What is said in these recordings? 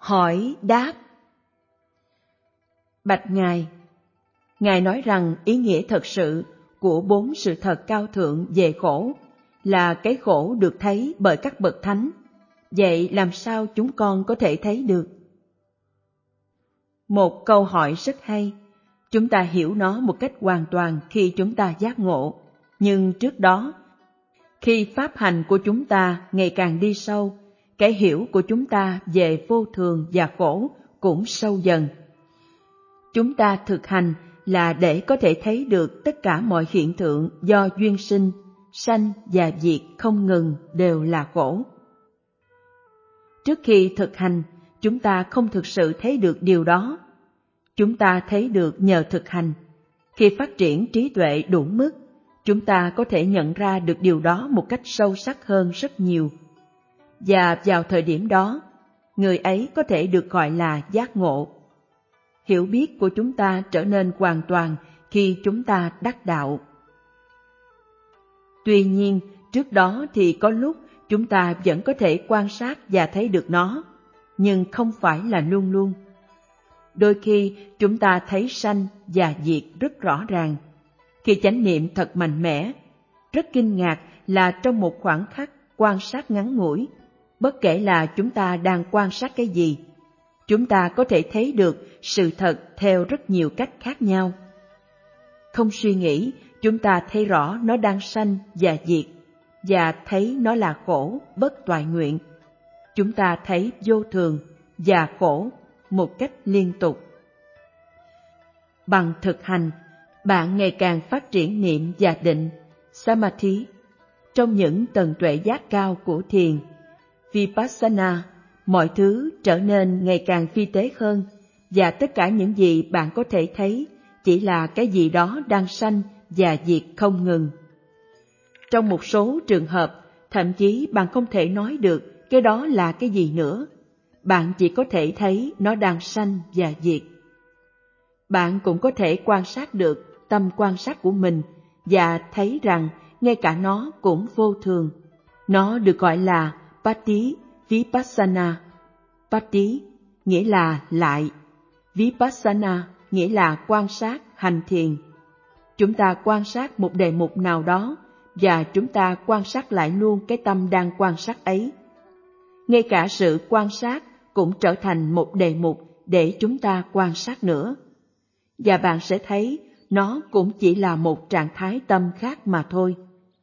Hỏi đáp. Bạch Ngài, Ngài nói rằng ý nghĩa thật sự của 4 sự thật cao thượng về khổ là cái khổ được thấy bởi các bậc thánh. Vậy làm sao chúng con có thể thấy được? Một câu hỏi rất hay. Chúng ta hiểu nó một cách hoàn toàn khi chúng ta giác ngộ. Nhưng trước đó, khi pháp hành của chúng ta ngày càng đi sâu, cái hiểu của chúng ta về vô thường và khổ cũng sâu dần. Chúng ta thực hành là để có thể thấy được tất cả mọi hiện tượng do duyên sinh, sanh và diệt không ngừng đều là khổ. Trước khi thực hành, chúng ta không thực sự thấy được điều đó. Chúng ta thấy được nhờ thực hành. Khi phát triển trí tuệ đủ mức, chúng ta có thể nhận ra được điều đó một cách sâu sắc hơn rất nhiều. Và vào thời điểm đó, người ấy có thể được gọi là giác ngộ. Hiểu biết của chúng ta trở nên hoàn toàn khi chúng ta đắc đạo. Tuy nhiên, trước đó thì có lúc chúng ta vẫn có thể quan sát và thấy được nó, nhưng không phải là luôn luôn. Đôi khi chúng ta thấy sanh và diệt rất rõ ràng. Khi chánh niệm thật mạnh mẽ, rất kinh ngạc là trong một khoảng khắc quan sát ngắn ngủi, bất kể là chúng ta đang quan sát cái gì, chúng ta có thể thấy được sự thật theo rất nhiều cách khác nhau. Không suy nghĩ, chúng ta thấy rõ nó đang sanh và diệt, và thấy nó là khổ, bất toại nguyện. Chúng ta thấy vô thường và khổ một cách liên tục. Bằng thực hành, bạn ngày càng phát triển niệm và định, samadhi. Trong những tầng tuệ giác cao của thiền, vipassana, mọi thứ trở nên ngày càng vi tế hơn, và tất cả những gì bạn có thể thấy chỉ là cái gì đó đang sanh và diệt không ngừng. Trong một số trường hợp, thậm chí bạn không thể nói được cái đó là cái gì nữa. Bạn chỉ có thể thấy nó đang sanh và diệt. Bạn cũng có thể quan sát được tâm quan sát của mình và thấy rằng ngay cả nó cũng vô thường. Nó được gọi là Pati Vipassana. Pati nghĩa là lại, Vipassana nghĩa là quan sát, hành thiền. Chúng ta quan sát một đề mục nào đó và chúng ta quan sát lại luôn cái tâm đang quan sát ấy. Ngay cả sự quan sát cũng trở thành một đề mục để chúng ta quan sát nữa. Và bạn sẽ thấy nó cũng chỉ là một trạng thái tâm khác mà thôi.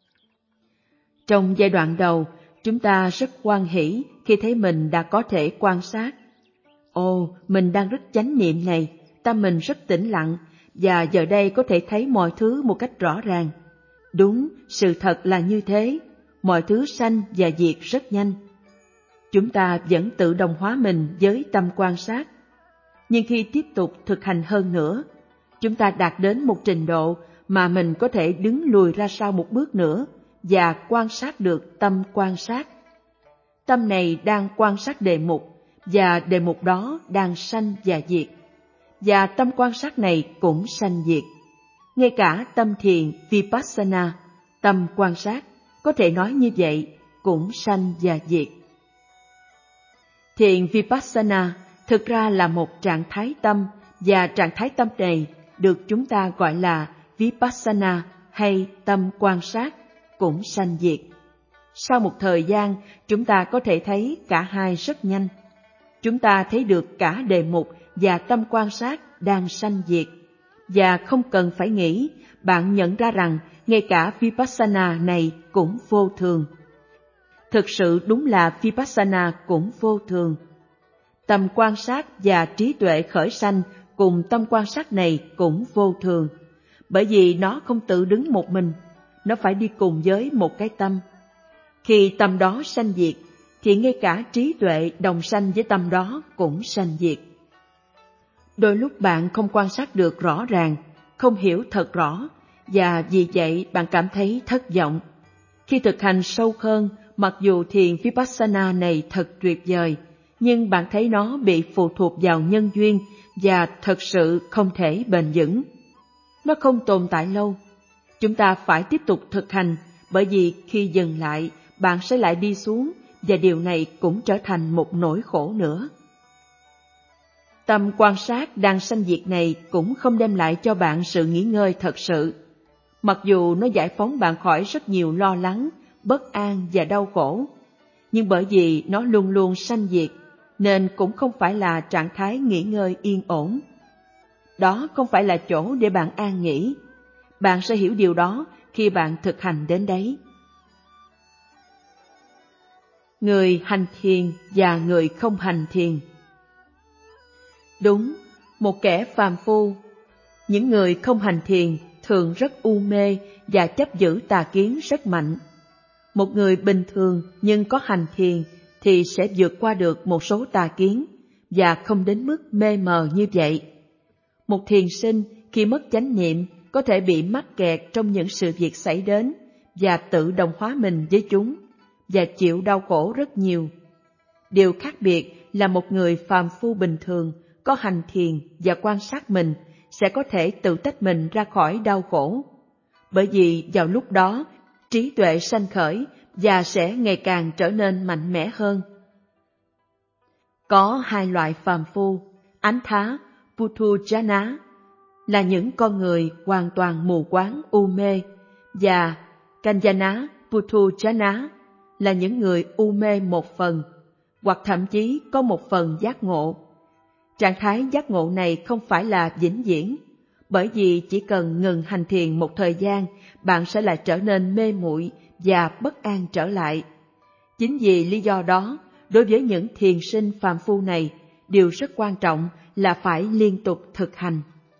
Trong giai đoạn đầu, chúng ta rất hoan hỷ khi thấy mình đã có thể quan sát. Ồ, mình đang rất chánh niệm này, tâm mình rất tĩnh lặng, và giờ đây có thể thấy mọi thứ một cách rõ ràng. Đúng, sự thật là như thế, mọi thứ sanh và diệt rất nhanh. Chúng ta vẫn tự đồng hóa mình với tâm quan sát. Nhưng khi tiếp tục thực hành hơn nữa, chúng ta đạt đến một trình độ mà mình có thể đứng lùi ra sau một bước nữa và quan sát được tâm quan sát. Tâm này đang quan sát đề mục, và đề mục đó đang sanh và diệt. Và tâm quan sát này cũng sanh diệt. Ngay cả tâm thiền Vipassana, tâm quan sát, có thể nói như vậy, cũng sanh và diệt. Thiền Vipassana thực ra là một trạng thái tâm, và trạng thái tâm này được chúng ta gọi là Vipassana hay tâm quan sát, cũng sanh diệt. Sau một thời gian, chúng ta có thể thấy cả hai rất nhanh. Chúng ta thấy được cả đề mục và tâm quan sát đang sanh diệt. Và không cần phải nghĩ, bạn nhận ra rằng ngay cả Vipassana này cũng vô thường. Thực sự đúng là Vipassana cũng vô thường. Tâm quan sát và trí tuệ khởi sanh cùng tâm quan sát này cũng vô thường, bởi vì nó không tự đứng một mình, nó phải đi cùng với một cái tâm. Khi tâm đó sanh diệt, thì ngay cả trí tuệ đồng sanh với tâm đó cũng sanh diệt. Đôi lúc bạn không quan sát được rõ ràng, không hiểu thật rõ, và vì vậy bạn cảm thấy thất vọng. Khi thực hành sâu hơn, mặc dù thiền Vipassana này thật tuyệt vời, nhưng bạn thấy nó bị phụ thuộc vào nhân duyên và thật sự không thể bền vững. Nó không tồn tại lâu. Chúng ta phải tiếp tục thực hành, bởi vì khi dừng lại, bạn sẽ lại đi xuống, và điều này cũng trở thành một nỗi khổ nữa. Tâm quan sát đang sanh diệt này cũng không đem lại cho bạn sự nghỉ ngơi thật sự. Mặc dù nó giải phóng bạn khỏi rất nhiều lo lắng, bất an và đau khổ, nhưng bởi vì nó luôn luôn sanh diệt, nên cũng không phải là trạng thái nghỉ ngơi yên ổn. Đó không phải là chỗ để bạn an nghỉ. Bạn sẽ hiểu điều đó khi bạn thực hành đến đấy. Người hành thiền và người không hành thiền. Đúng, một kẻ phàm phu, những người không hành thiền thường rất u mê và chấp giữ tà kiến rất mạnh. Một người bình thường nhưng có hành thiền thì sẽ vượt qua được một số tà kiến và không đến mức mê mờ như vậy. Một thiền sinh khi mất chánh niệm có thể bị mắc kẹt trong những sự việc xảy đến và tự đồng hóa mình với chúng và chịu đau khổ rất nhiều. Điều khác biệt là một người phàm phu bình thường có hành thiền và quan sát mình sẽ có thể tự tách mình ra khỏi đau khổ. Bởi vì vào lúc đó, trí tuệ sanh khởi và sẽ ngày càng trở nên mạnh mẽ hơn. Có hai loại phàm phu, Ánh Thá, Puthujjana, là những con người hoàn toàn mù quáng u mê, và Kaññāna Puthujjana là những người u mê một phần, hoặc thậm chí có một phần giác ngộ. Trạng thái giác ngộ này không phải là vĩnh viễn, bởi vì chỉ cần ngừng hành thiền một thời gian, bạn sẽ lại trở nên mê muội và bất an trở lại. Chính vì lý do đó, đối với những thiền sinh phàm phu này, điều rất quan trọng là phải liên tục thực hành.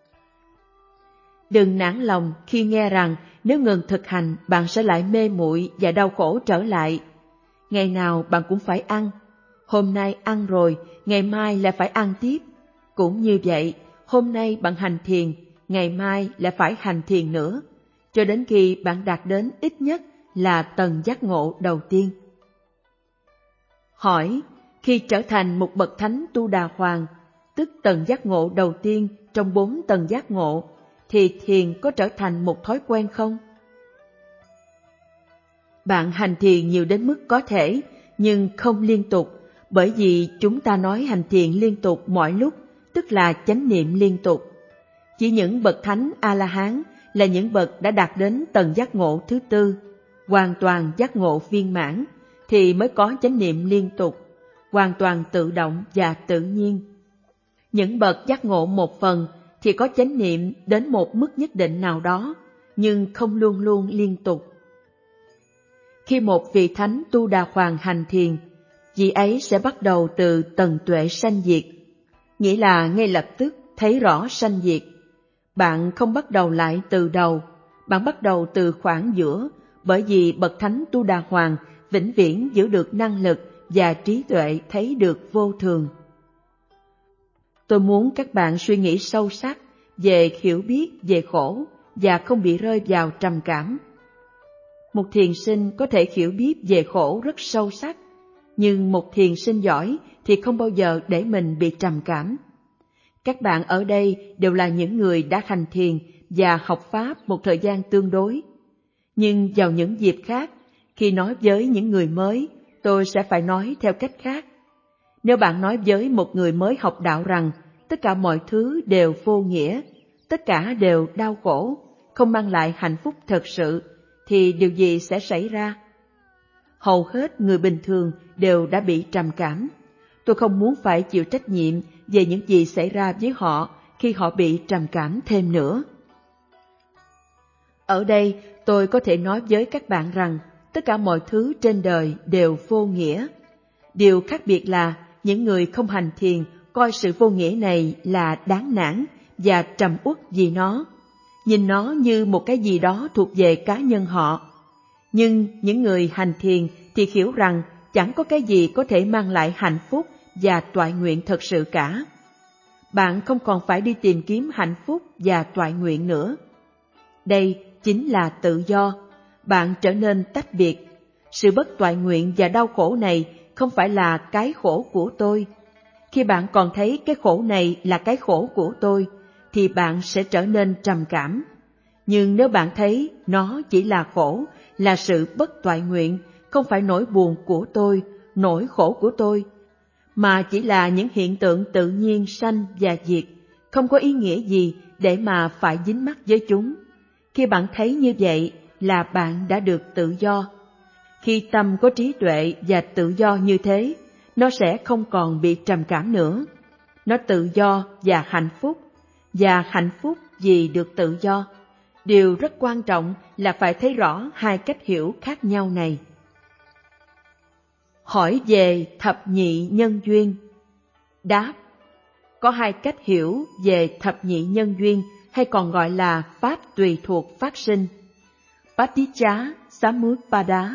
Đừng nản lòng khi nghe rằng nếu ngừng thực hành bạn sẽ lại mê muội và đau khổ trở lại. Ngày nào bạn cũng phải ăn, hôm nay ăn rồi, ngày mai lại phải ăn tiếp. Cũng như vậy, hôm nay bạn hành thiền, ngày mai lại phải hành thiền nữa, cho đến khi bạn đạt đến ít nhất là tầng giác ngộ đầu tiên. Hỏi, khi trở thành một bậc thánh Tu Đà Hoàng, tức tầng giác ngộ đầu tiên trong 4 tầng giác ngộ, thì thiền có trở thành một thói quen không? Bạn hành thiền nhiều đến mức có thể, nhưng không liên tục, bởi vì chúng ta nói hành thiền liên tục mọi lúc, tức là chánh niệm liên tục. Chỉ những bậc thánh A-la-hán là những bậc đã đạt đến tầng giác ngộ thứ 4, hoàn toàn giác ngộ viên mãn, thì mới có chánh niệm liên tục, hoàn toàn tự động và tự nhiên. Những bậc giác ngộ một phần thì có chánh niệm đến một mức nhất định nào đó, nhưng không luôn luôn liên tục. Khi một vị thánh Tu Đà Hoàng hành thiền, vị ấy sẽ bắt đầu từ tầng tuệ sanh diệt, nghĩa là ngay lập tức thấy rõ sanh diệt. Bạn không bắt đầu lại từ đầu, bạn bắt đầu từ khoảng giữa, bởi vì bậc thánh Tu Đà Hoàng vĩnh viễn giữ được năng lực và trí tuệ thấy được vô thường. Tôi muốn các bạn suy nghĩ sâu sắc về hiểu biết về khổ và không bị rơi vào trầm cảm. Một thiền sinh có thể hiểu biết về khổ rất sâu sắc, nhưng một thiền sinh giỏi thì không bao giờ để mình bị trầm cảm. Các bạn ở đây đều là những người đã hành thiền và học Pháp một thời gian tương đối. Nhưng vào những dịp khác, khi nói với những người mới, tôi sẽ phải nói theo cách khác. Nếu bạn nói với một người mới học đạo rằng tất cả mọi thứ đều vô nghĩa, tất cả đều đau khổ, không mang lại hạnh phúc thật sự, thì điều gì sẽ xảy ra? Hầu hết người bình thường đều đã bị trầm cảm. Tôi không muốn phải chịu trách nhiệm về những gì xảy ra với họ khi họ bị trầm cảm thêm nữa. Ở đây, tôi có thể nói với các bạn rằng tất cả mọi thứ trên đời đều vô nghĩa. Điều khác biệt là những người không hành thiền coi sự vô nghĩa này là đáng nản và trầm uất vì nó, nhìn nó như một cái gì đó thuộc về cá nhân họ. Nhưng những người hành thiền thì hiểu rằng chẳng có cái gì có thể mang lại hạnh phúc và toại nguyện thật sự cả. Bạn không còn phải đi tìm kiếm hạnh phúc và toại nguyện nữa. Đây chính là tự do. Bạn trở nên tách biệt. Sự bất toại nguyện và đau khổ này không phải là cái khổ của tôi. Khi bạn còn thấy cái khổ này là cái khổ của tôi, thì bạn sẽ trở nên trầm cảm. Nhưng nếu bạn thấy nó chỉ là khổ, là sự bất toại nguyện, không phải nỗi buồn của tôi, nỗi khổ của tôi, mà chỉ là những hiện tượng tự nhiên sanh và diệt, không có ý nghĩa gì để mà phải dính mắc với chúng. Khi bạn thấy như vậy là bạn đã được tự do. Khi tâm có trí tuệ và tự do như thế, nó sẽ không còn bị trầm cảm nữa. Nó tự do và hạnh phúc vì được tự do. Điều rất quan trọng là phải thấy rõ hai cách hiểu khác nhau này. Hỏi về thập nhị nhân duyên. Đáp: có hai cách hiểu về thập nhị nhân duyên, hay còn gọi là pháp tùy thuộc phát sinh, Paticca Samuppada.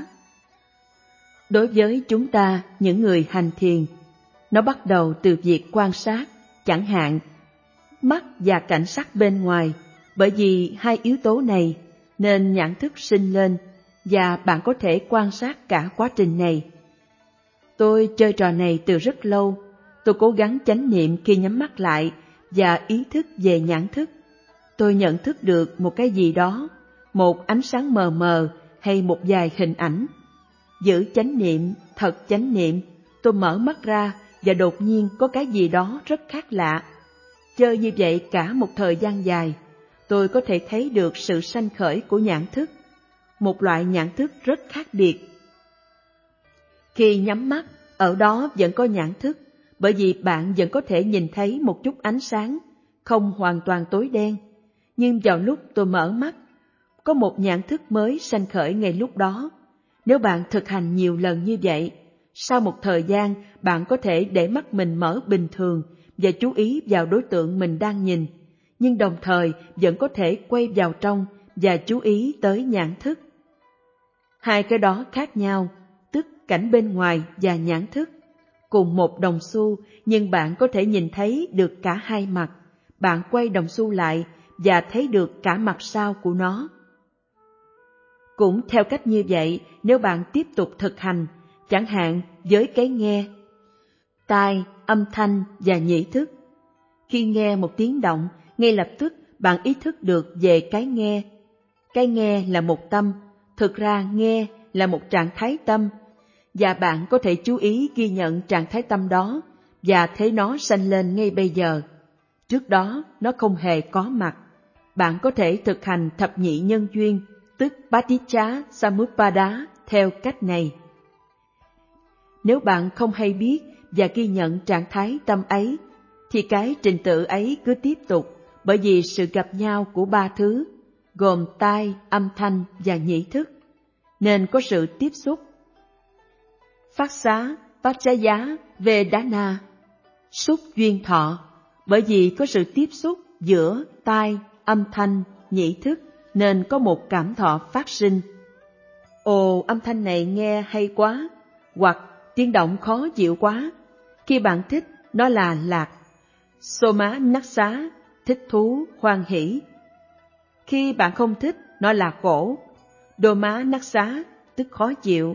Đối với chúng ta, những người hành thiền, nó bắt đầu từ việc quan sát, chẳng hạn mắt và cảnh sắc bên ngoài. Bởi vì hai yếu tố này nên nhãn thức sinh lên, và bạn có thể quan sát cả quá trình này. Tôi chơi trò này từ rất lâu. Tôi cố gắng chánh niệm khi nhắm mắt lại và ý thức về nhãn thức. Tôi nhận thức được một cái gì đó, một ánh sáng mờ mờ hay một vài hình ảnh. Giữ chánh niệm, thật chánh niệm, tôi mở mắt ra và đột nhiên có cái gì đó rất khác lạ. Chơi như vậy cả một thời gian dài, tôi có thể thấy được sự sanh khởi của nhãn thức, một loại nhãn thức rất khác biệt. Khi nhắm mắt, ở đó vẫn có nhãn thức, bởi vì bạn vẫn có thể nhìn thấy một chút ánh sáng, không hoàn toàn tối đen. Nhưng vào lúc tôi mở mắt, có một nhãn thức mới sanh khởi ngay lúc đó. Nếu bạn thực hành nhiều lần như vậy, sau một thời gian bạn có thể để mắt mình mở bình thường và chú ý vào đối tượng mình đang nhìn, nhưng đồng thời vẫn có thể quay vào trong và chú ý tới nhãn thức. Hai cái đó khác nhau, tức cảnh bên ngoài và nhãn thức. Cùng một đồng xu, nhưng bạn có thể nhìn thấy được cả hai mặt. Bạn quay đồng xu lại và thấy được cả mặt sau của nó. Cũng theo cách như vậy, nếu bạn tiếp tục thực hành, chẳng hạn với cái nghe, tai, âm thanh và nhĩ thức. Khi nghe một tiếng động, ngay lập tức bạn ý thức được về cái nghe. Cái nghe là một tâm, thực ra nghe là một trạng thái tâm, và bạn có thể chú ý ghi nhận trạng thái tâm đó và thấy nó sanh lên ngay bây giờ. Trước đó nó không hề có mặt. Bạn có thể thực hành thập nhị nhân duyên, tức Paticca Samuppada theo cách này. Nếu bạn không hay biết và ghi nhận trạng thái tâm ấy, thì cái trình tự ấy cứ tiếp tục, bởi vì sự gặp nhau của ba thứ, gồm tai, âm thanh và nhĩ thức, nên có sự tiếp xúc. Phát xá, Paccaya, Vedana, xúc duyên thọ, bởi vì có sự tiếp xúc giữa tai, âm thanh, nhĩ thức, nên có một cảm thọ phát sinh. Ồ, âm thanh này nghe hay quá, hoặc tiếng động khó chịu quá. Khi bạn thích, nó là lạc, soma naksa, thích thú, hoan hỷ. Khi bạn không thích, nó là khổ, doma naksa, tức khó chịu.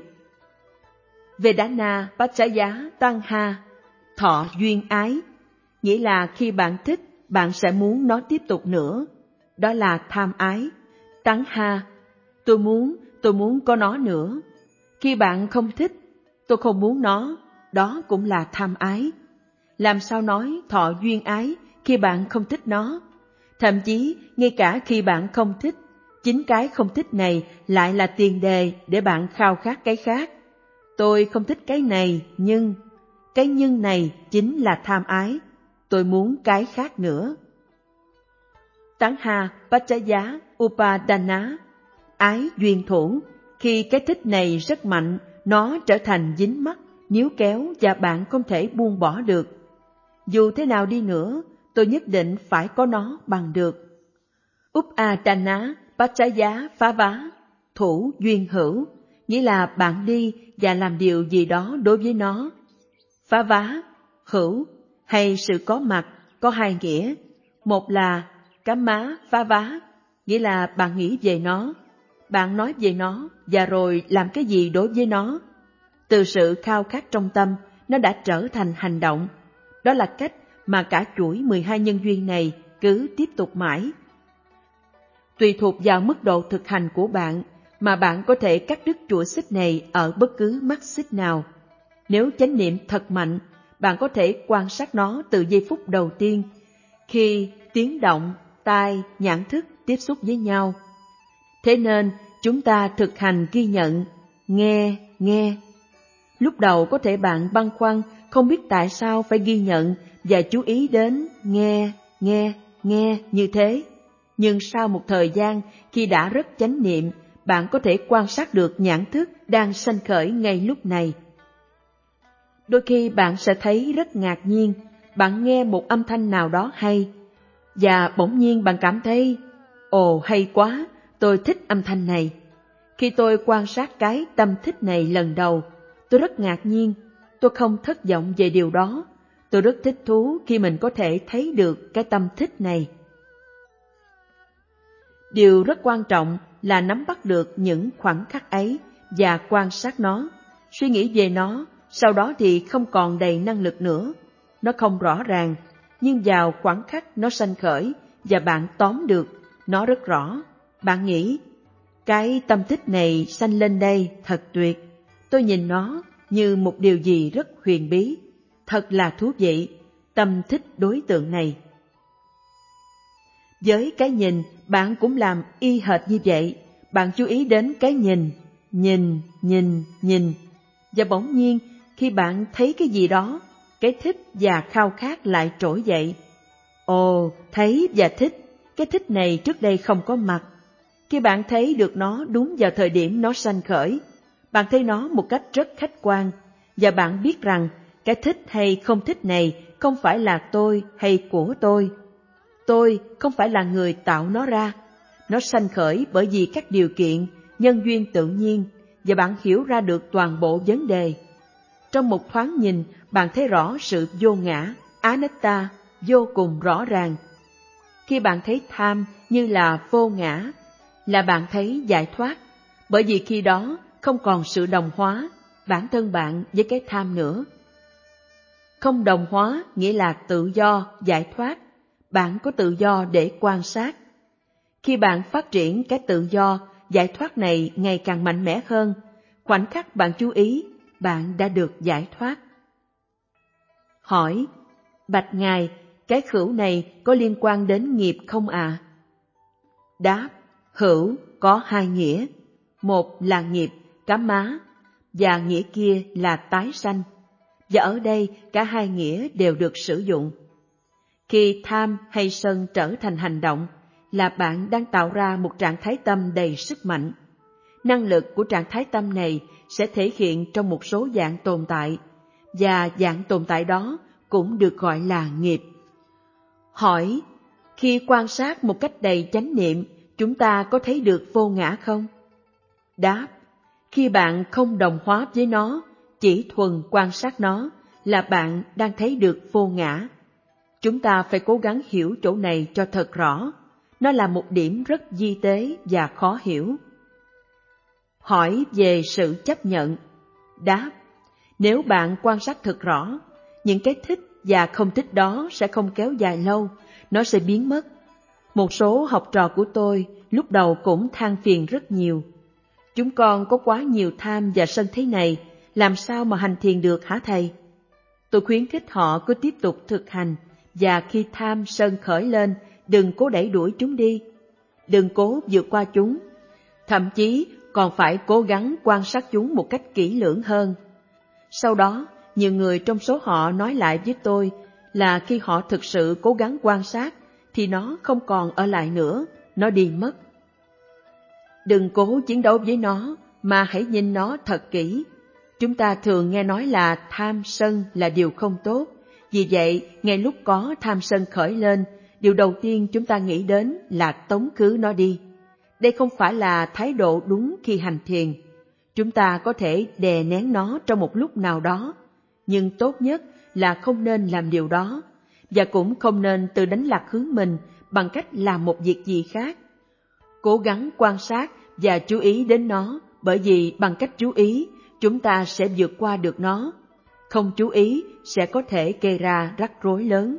Vedana Paccaya Tanha, thọ duyên ái, nghĩa là khi bạn thích, bạn sẽ muốn nó tiếp tục nữa. Đó là tham ái. Tanha, tôi muốn có nó nữa. Khi bạn không thích, tôi không muốn nó, đó cũng là tham ái. Làm sao nói thọ duyên ái khi bạn không thích nó? Thậm chí, ngay cả khi bạn không thích, chính cái không thích này lại là tiền đề để bạn khao khát cái khác. Tôi không thích cái này, nhưng cái nhưng này chính là tham ái. Tôi muốn cái khác nữa. Tanha Paccaya Upadana, ái duyên thủ. Khi cái thích này rất mạnh, nó trở thành dính mắc, níu kéo và bạn không thể buông bỏ được. Dù thế nào đi nữa, tôi nhất định phải có nó bằng được. Upadana Paccaya Phá Vá, thủ duyên hữu, nghĩa là bạn đi và làm điều gì đó đối với nó. Phá vá, hữu hay sự có mặt có hai nghĩa. Một là cám má phá vá, nghĩa là bạn nghĩ về nó, bạn nói về nó và rồi làm cái gì đối với nó. Từ sự khao khát trong tâm, nó đã trở thành hành động. Đó là cách mà cả chuỗi 12 nhân duyên này cứ tiếp tục mãi. Tùy thuộc vào mức độ thực hành của bạn mà bạn có thể cắt đứt chuỗi xích này ở bất cứ mắt xích nào. Nếu chánh niệm thật mạnh, bạn có thể quan sát nó từ giây phút đầu tiên, khi tiếng động, tai, nhãn thức tiếp xúc với nhau. Thế nên, chúng ta thực hành ghi nhận, nghe. Lúc đầu có thể bạn băn khoăn, không biết tại sao phải ghi nhận và chú ý đến nghe như thế. Nhưng sau một thời gian, khi đã rất chánh niệm, bạn có thể quan sát được nhãn thức đang sanh khởi ngay lúc này. Đôi khi bạn sẽ thấy rất ngạc nhiên, bạn nghe một âm thanh nào đó hay, và bỗng nhiên bạn cảm thấy, ồ hay quá, tôi thích âm thanh này. Khi tôi quan sát cái tâm thích này lần đầu, tôi rất ngạc nhiên, tôi không thất vọng về điều đó, tôi rất thích thú khi mình có thể thấy được cái tâm thích này. Điều rất quan trọng là nắm bắt được những khoảnh khắc ấy và quan sát nó, suy nghĩ về nó, sau đó thì không còn đầy năng lực nữa. Nó không rõ ràng, nhưng vào khoảnh khắc nó sanh khởi và bạn tóm được, nó rất rõ. Bạn nghĩ, cái tâm thích này sanh lên đây thật tuyệt, tôi nhìn nó như một điều gì rất huyền bí, thật là thú vị, tâm thích đối tượng này. Với cái nhìn, bạn cũng làm y hệt như vậy, bạn chú ý đến cái nhìn, và bỗng nhiên khi bạn thấy cái gì đó, cái thích và khao khát lại trỗi dậy. Ồ, thấy và thích, cái thích này trước đây không có mặt. Khi bạn thấy được nó đúng vào thời điểm nó sanh khởi, bạn thấy nó một cách rất khách quan, và bạn biết rằng cái thích hay không thích này không phải là tôi hay của tôi. Tôi không phải là người tạo nó ra. Nó sanh khởi bởi vì các điều kiện, nhân duyên tự nhiên, và bạn hiểu ra được toàn bộ vấn đề. Trong một thoáng nhìn, bạn thấy rõ sự vô ngã, anatta, vô cùng rõ ràng. Khi bạn thấy tham như là vô ngã, là bạn thấy giải thoát, bởi vì khi đó không còn sự đồng hóa bản thân bạn với cái tham nữa. Không đồng hóa nghĩa là tự do, giải thoát, bạn có tự do để quan sát. Khi bạn phát triển cái tự do, giải thoát này ngày càng mạnh mẽ hơn, khoảnh khắc bạn chú ý, bạn đã được giải thoát. Hỏi, bạch Ngài, cái khửu này có liên quan đến nghiệp không ạ? Đáp, hữu có hai nghĩa, một là nghiệp, má, và nghĩa kia là tái sanh, và ở đây cả hai nghĩa đều được sử dụng. Khi tham hay sân trở thành hành động, là bạn đang tạo ra một trạng thái tâm đầy sức mạnh. Năng lực của trạng thái tâm này sẽ thể hiện trong một số dạng tồn tại, và dạng tồn tại đó cũng được gọi là nghiệp. Hỏi, khi quan sát một cách đầy chánh niệm, chúng ta có thấy được vô ngã không? Đáp, khi bạn không đồng hóa với nó, chỉ thuần quan sát nó, là bạn đang thấy được vô ngã. Chúng ta phải cố gắng hiểu chỗ này cho thật rõ. Nó là một điểm rất vi tế và khó hiểu. Hỏi về sự chấp nhận. Đáp, nếu bạn quan sát thật rõ, những cái thích và không thích đó sẽ không kéo dài lâu, nó sẽ biến mất. Một số học trò của tôi lúc đầu cũng than phiền rất nhiều. Chúng con có quá nhiều tham và sân thế này, làm sao mà hành thiền được hả thầy? Tôi khuyến khích họ cứ tiếp tục thực hành, và khi tham sân khởi lên, đừng cố đẩy đuổi chúng đi. Đừng cố vượt qua chúng. Thậm chí còn phải cố gắng quan sát chúng một cách kỹ lưỡng hơn. Sau đó, nhiều người trong số họ nói lại với tôi là khi họ thực sự cố gắng quan sát, thì nó không còn ở lại nữa, nó đi mất. Đừng cố chiến đấu với nó, mà hãy nhìn nó thật kỹ. Chúng ta thường nghe nói là tham sân là điều không tốt. Vì vậy, ngay lúc có tham sân khởi lên, điều đầu tiên chúng ta nghĩ đến là tống khứ nó đi. Đây không phải là thái độ đúng khi hành thiền. Chúng ta có thể đè nén nó trong một lúc nào đó, nhưng tốt nhất là không nên làm điều đó, và cũng không nên tự đánh lạc hướng mình bằng cách làm một việc gì khác. Cố gắng quan sát và chú ý đến nó, bởi vì bằng cách chú ý, chúng ta sẽ vượt qua được nó. Không chú ý sẽ có thể gây ra rắc rối lớn.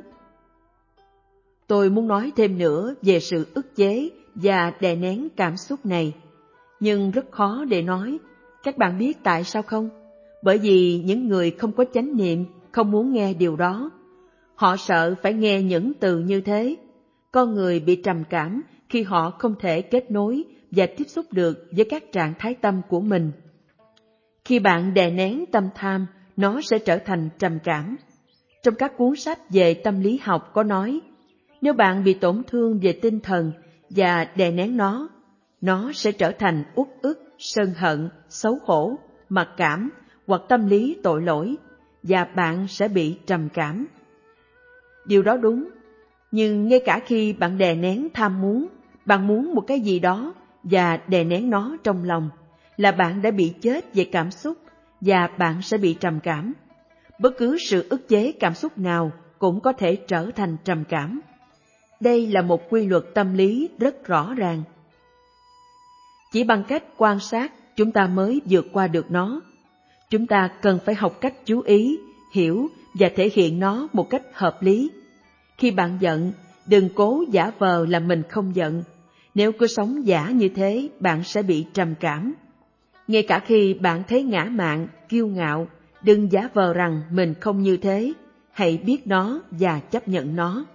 Tôi muốn nói thêm nữa về sự ức chế và đè nén cảm xúc này, nhưng rất khó để nói. Các bạn biết tại sao không? Bởi vì những người không có chánh niệm không muốn nghe điều đó. Họ sợ phải nghe những từ như thế. Con người bị trầm cảm khi họ không thể kết nối và tiếp xúc được với các trạng thái tâm của mình. Khi bạn đè nén tâm tham, nó sẽ trở thành trầm cảm. Trong các cuốn sách về tâm lý học có nói, nếu bạn bị tổn thương về tinh thần và đè nén nó sẽ trở thành uất ức, sân hận, xấu hổ, mặc cảm hoặc tâm lý tội lỗi, và bạn sẽ bị trầm cảm. Điều đó đúng, nhưng ngay cả khi bạn đè nén tham muốn, bạn muốn một cái gì đó và đè nén nó trong lòng, là bạn đã bị chết về cảm xúc và bạn sẽ bị trầm cảm. Bất cứ sự ức chế cảm xúc nào cũng có thể trở thành trầm cảm. Đây là một quy luật tâm lý rất rõ ràng. Chỉ bằng cách quan sát, chúng ta mới vượt qua được nó. Chúng ta cần phải học cách chú ý, hiểu và thể hiện nó một cách hợp lý. Khi bạn giận, đừng cố giả vờ là mình không giận. Nếu cứ sống giả như thế, bạn sẽ bị trầm cảm. Ngay cả khi bạn thấy ngã mạn, kiêu ngạo, đừng giả vờ rằng mình không như thế. Hãy biết nó và chấp nhận nó.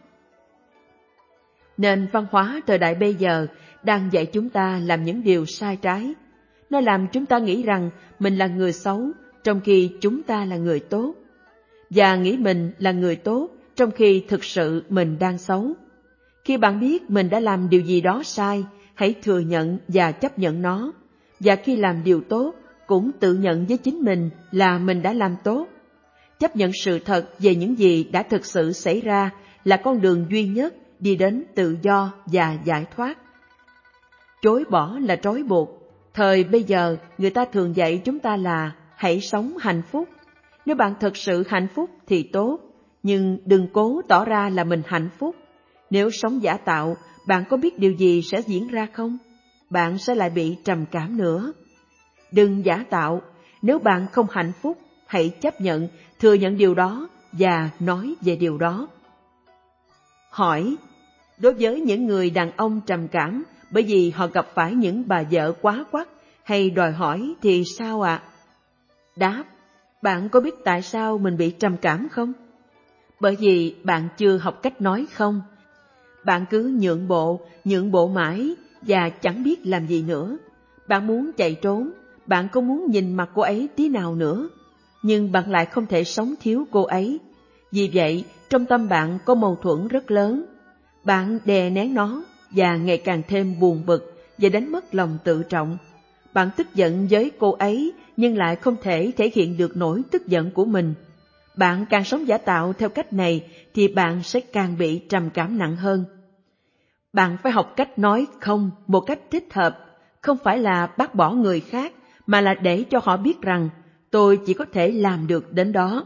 Nền văn hóa thời đại bây giờ đang dạy chúng ta làm những điều sai trái. Nó làm chúng ta nghĩ rằng mình là người xấu, trong khi chúng ta là người tốt. Và nghĩ mình là người tốt, trong khi thực sự mình đang xấu. Khi bạn biết mình đã làm điều gì đó sai, hãy thừa nhận và chấp nhận nó. Và khi làm điều tốt, cũng tự nhận với chính mình là mình đã làm tốt. Chấp nhận sự thật về những gì đã thực sự xảy ra là con đường duy nhất đi đến tự do và giải thoát. Chối bỏ là trói buộc. Thời bây giờ, người ta thường dạy chúng ta là hãy sống hạnh phúc. Nếu bạn thật sự hạnh phúc thì tốt, nhưng đừng cố tỏ ra là mình hạnh phúc. Nếu sống giả tạo, bạn có biết điều gì sẽ diễn ra không? Bạn sẽ lại bị trầm cảm nữa. Đừng giả tạo, nếu bạn không hạnh phúc, hãy chấp nhận, thừa nhận điều đó và nói về điều đó. Hỏi, đối với những người đàn ông trầm cảm bởi vì họ gặp phải những bà vợ quá quắt hay đòi hỏi thì sao ạ? Đáp, bạn có biết tại sao mình bị trầm cảm không? Bởi vì bạn chưa học cách nói không. Bạn cứ nhượng bộ mãi và chẳng biết làm gì nữa. Bạn muốn chạy trốn, bạn không muốn nhìn mặt cô ấy tí nào nữa, nhưng bạn lại không thể sống thiếu cô ấy. Vì vậy, trong tâm bạn có mâu thuẫn rất lớn. Bạn đè nén nó và ngày càng thêm buồn bực và đánh mất lòng tự trọng. Bạn tức giận với cô ấy nhưng lại không thể thể hiện được nỗi tức giận của mình. Bạn càng sống giả tạo theo cách này thì bạn sẽ càng bị trầm cảm nặng hơn. Bạn phải học cách nói không một cách thích hợp, không phải là bác bỏ người khác, mà là để cho họ biết rằng tôi chỉ có thể làm được đến đó.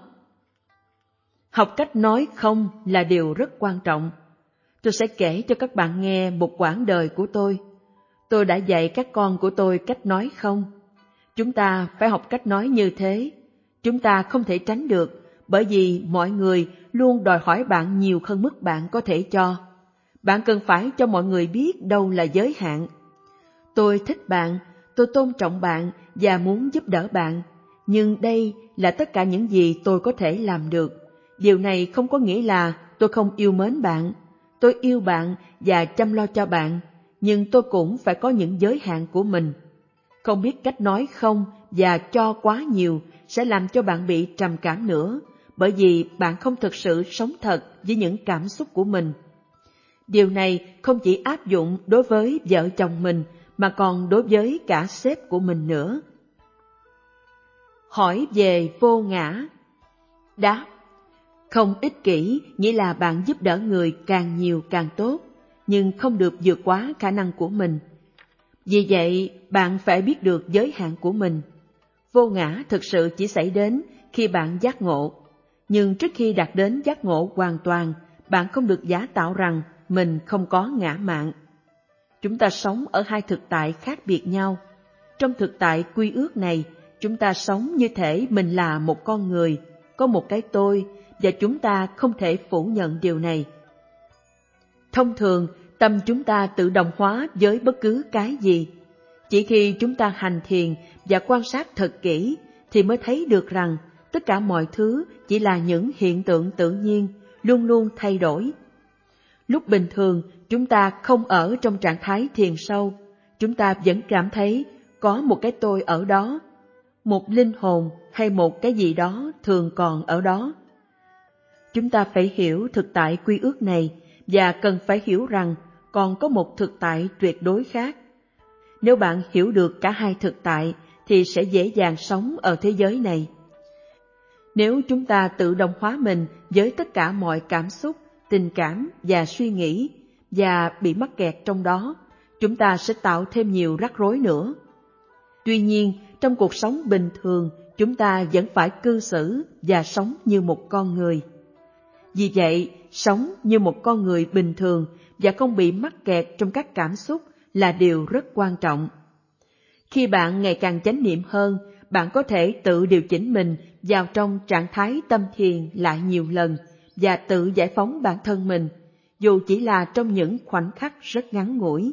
Học cách nói không là điều rất quan trọng. Tôi sẽ kể cho các bạn nghe một quãng đời của tôi. Tôi đã dạy các con của tôi cách nói không. Chúng ta phải học cách nói như thế. Chúng ta không thể tránh được, bởi vì mọi người luôn đòi hỏi bạn nhiều hơn mức bạn có thể cho. Bạn cần phải cho mọi người biết đâu là giới hạn. Tôi thích bạn, tôi tôn trọng bạn và muốn giúp đỡ bạn, nhưng đây là tất cả những gì tôi có thể làm được. Điều này không có nghĩa là tôi không yêu mến bạn. Tôi yêu bạn và chăm lo cho bạn, nhưng tôi cũng phải có những giới hạn của mình. Không biết cách nói không và cho quá nhiều sẽ làm cho bạn bị trầm cảm nữa, bởi vì bạn không thực sự sống thật với những cảm xúc của mình. Điều này không chỉ áp dụng đối với vợ chồng mình, mà còn đối với cả sếp của mình nữa. Hỏi về vô ngã. Đáp, không ích kỷ nghĩa là bạn giúp đỡ người càng nhiều càng tốt, nhưng không được vượt quá khả năng của mình. Vì vậy, bạn phải biết được giới hạn của mình. Vô ngã thực sự chỉ xảy đến khi bạn giác ngộ. Nhưng trước khi đạt đến giác ngộ hoàn toàn, bạn không được giả tạo rằng mình không có ngã mạn. Chúng ta sống ở hai thực tại khác biệt nhau. Trong thực tại quy ước này, chúng ta sống như thể mình là một con người, có một cái tôi, và chúng ta không thể phủ nhận điều này. Thông thường, tâm chúng ta tự động hóa với bất cứ cái gì. Chỉ khi chúng ta hành thiền và quan sát thật kỹ thì mới thấy được rằng Tất cả mọi thứ chỉ là những hiện tượng tự nhiên, luôn luôn thay đổi. Lúc bình thường, chúng ta không ở trong trạng thái thiền sâu, chúng ta vẫn cảm thấy có một cái tôi ở đó, một linh hồn hay một cái gì đó thường còn ở đó. Chúng ta phải hiểu thực tại quy ước này và cần phải hiểu rằng còn có một thực tại tuyệt đối khác. Nếu bạn hiểu được cả hai thực tại thì sẽ dễ dàng sống ở thế giới này. Nếu chúng ta tự đồng hóa mình với tất cả mọi cảm xúc, tình cảm và suy nghĩ và bị mắc kẹt trong đó, chúng ta sẽ tạo thêm nhiều rắc rối nữa. Tuy nhiên, trong cuộc sống bình thường, chúng ta vẫn phải cư xử và sống như một con người. Vì vậy, sống như một con người bình thường và không bị mắc kẹt trong các cảm xúc là điều rất quan trọng. Khi bạn ngày càng chánh niệm hơn, bạn có thể tự điều chỉnh mình vào trong trạng thái tâm thiền lại nhiều lần và tự giải phóng bản thân mình, dù chỉ là trong những khoảnh khắc rất ngắn ngủi.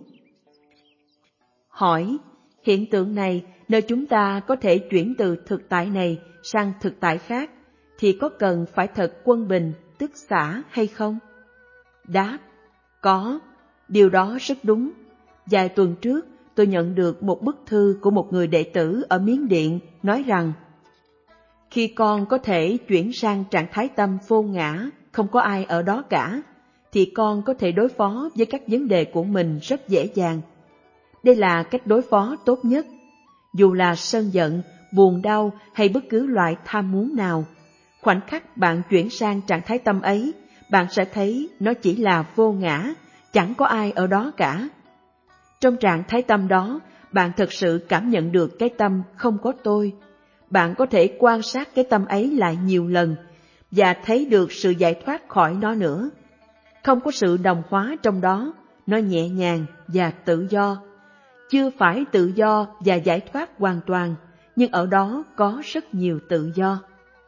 Hỏi, hiện tượng này nơi chúng ta có thể chuyển từ thực tại này sang thực tại khác, thì có cần phải thật quân bình, tức xả hay không? Đáp, có, điều đó rất đúng. Vài tuần trước, tôi nhận được một bức thư của một người đệ tử ở Miến Điện nói rằng: khi con có thể chuyển sang trạng thái tâm vô ngã, không có ai ở đó cả, thì con có thể đối phó với các vấn đề của mình rất dễ dàng. Đây là cách đối phó tốt nhất. Dù là sân giận, buồn đau hay bất cứ loại tham muốn nào, khoảnh khắc bạn chuyển sang trạng thái tâm ấy, bạn sẽ thấy nó chỉ là vô ngã, chẳng có ai ở đó cả. Trong trạng thái tâm đó, bạn thực sự cảm nhận được cái tâm không có tôi. Bạn có thể quan sát cái tâm ấy lại nhiều lần và thấy được sự giải thoát khỏi nó nữa. Không có sự đồng hóa trong đó, nó nhẹ nhàng và tự do. Chưa phải tự do và giải thoát hoàn toàn, nhưng ở đó có rất nhiều tự do.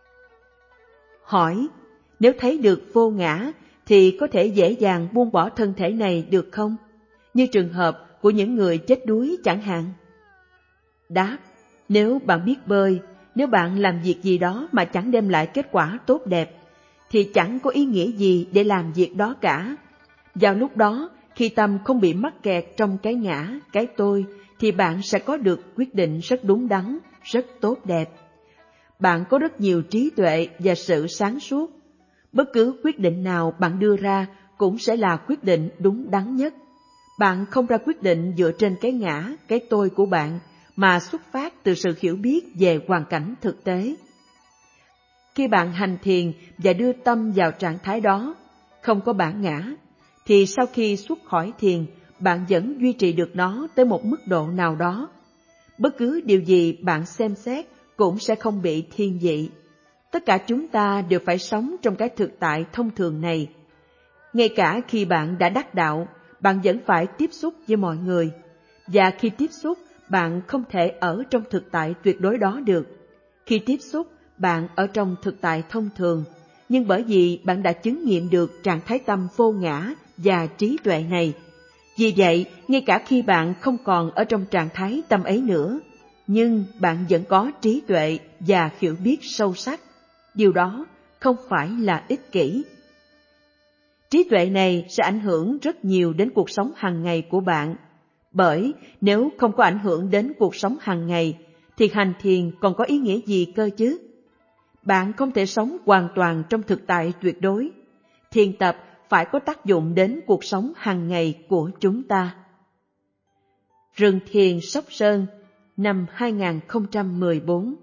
Hỏi, nếu thấy được vô ngã thì có thể dễ dàng buông bỏ thân thể này được không? Như trường hợp của những người chết đuối chẳng hạn. Đáp, nếu bạn biết bơi, nếu bạn làm việc gì đó mà chẳng đem lại kết quả tốt đẹp, thì chẳng có ý nghĩa gì để làm việc đó cả. Vào lúc đó, khi tâm không bị mắc kẹt trong cái ngã, cái tôi, thì bạn sẽ có được quyết định rất đúng đắn, rất tốt đẹp. Bạn có rất nhiều trí tuệ và sự sáng suốt. Bất cứ quyết định nào bạn đưa ra cũng sẽ là quyết định đúng đắn nhất. Bạn không ra quyết định dựa trên cái ngã, cái tôi của bạn, mà xuất phát từ sự hiểu biết về hoàn cảnh thực tế. Khi bạn hành thiền và đưa tâm vào trạng thái đó, không có bản ngã, thì sau khi xuất khỏi thiền, bạn vẫn duy trì được nó tới một mức độ nào đó. Bất cứ điều gì bạn xem xét cũng sẽ không bị thiên vị. Tất cả chúng ta đều phải sống trong cái thực tại thông thường này. Ngay cả khi bạn đã đắc đạo, bạn vẫn phải tiếp xúc với mọi người. Và khi tiếp xúc, bạn không thể ở trong thực tại tuyệt đối đó được. Khi tiếp xúc, bạn ở trong thực tại thông thường. Nhưng bởi vì bạn đã chứng nghiệm được trạng thái tâm vô ngã và trí tuệ này, vì vậy, ngay cả khi bạn không còn ở trong trạng thái tâm ấy nữa, nhưng bạn vẫn có trí tuệ và hiểu biết sâu sắc. Điều đó không phải là ích kỷ. Trí tuệ này sẽ ảnh hưởng rất nhiều đến cuộc sống hàng ngày của bạn. Bởi nếu không có ảnh hưởng đến cuộc sống hàng ngày, thì hành thiền còn có ý nghĩa gì cơ chứ? Bạn không thể sống hoàn toàn trong thực tại tuyệt đối. Thiền tập phải có tác dụng đến cuộc sống hàng ngày của chúng ta. Rừng thiền Sóc Sơn, năm 2014.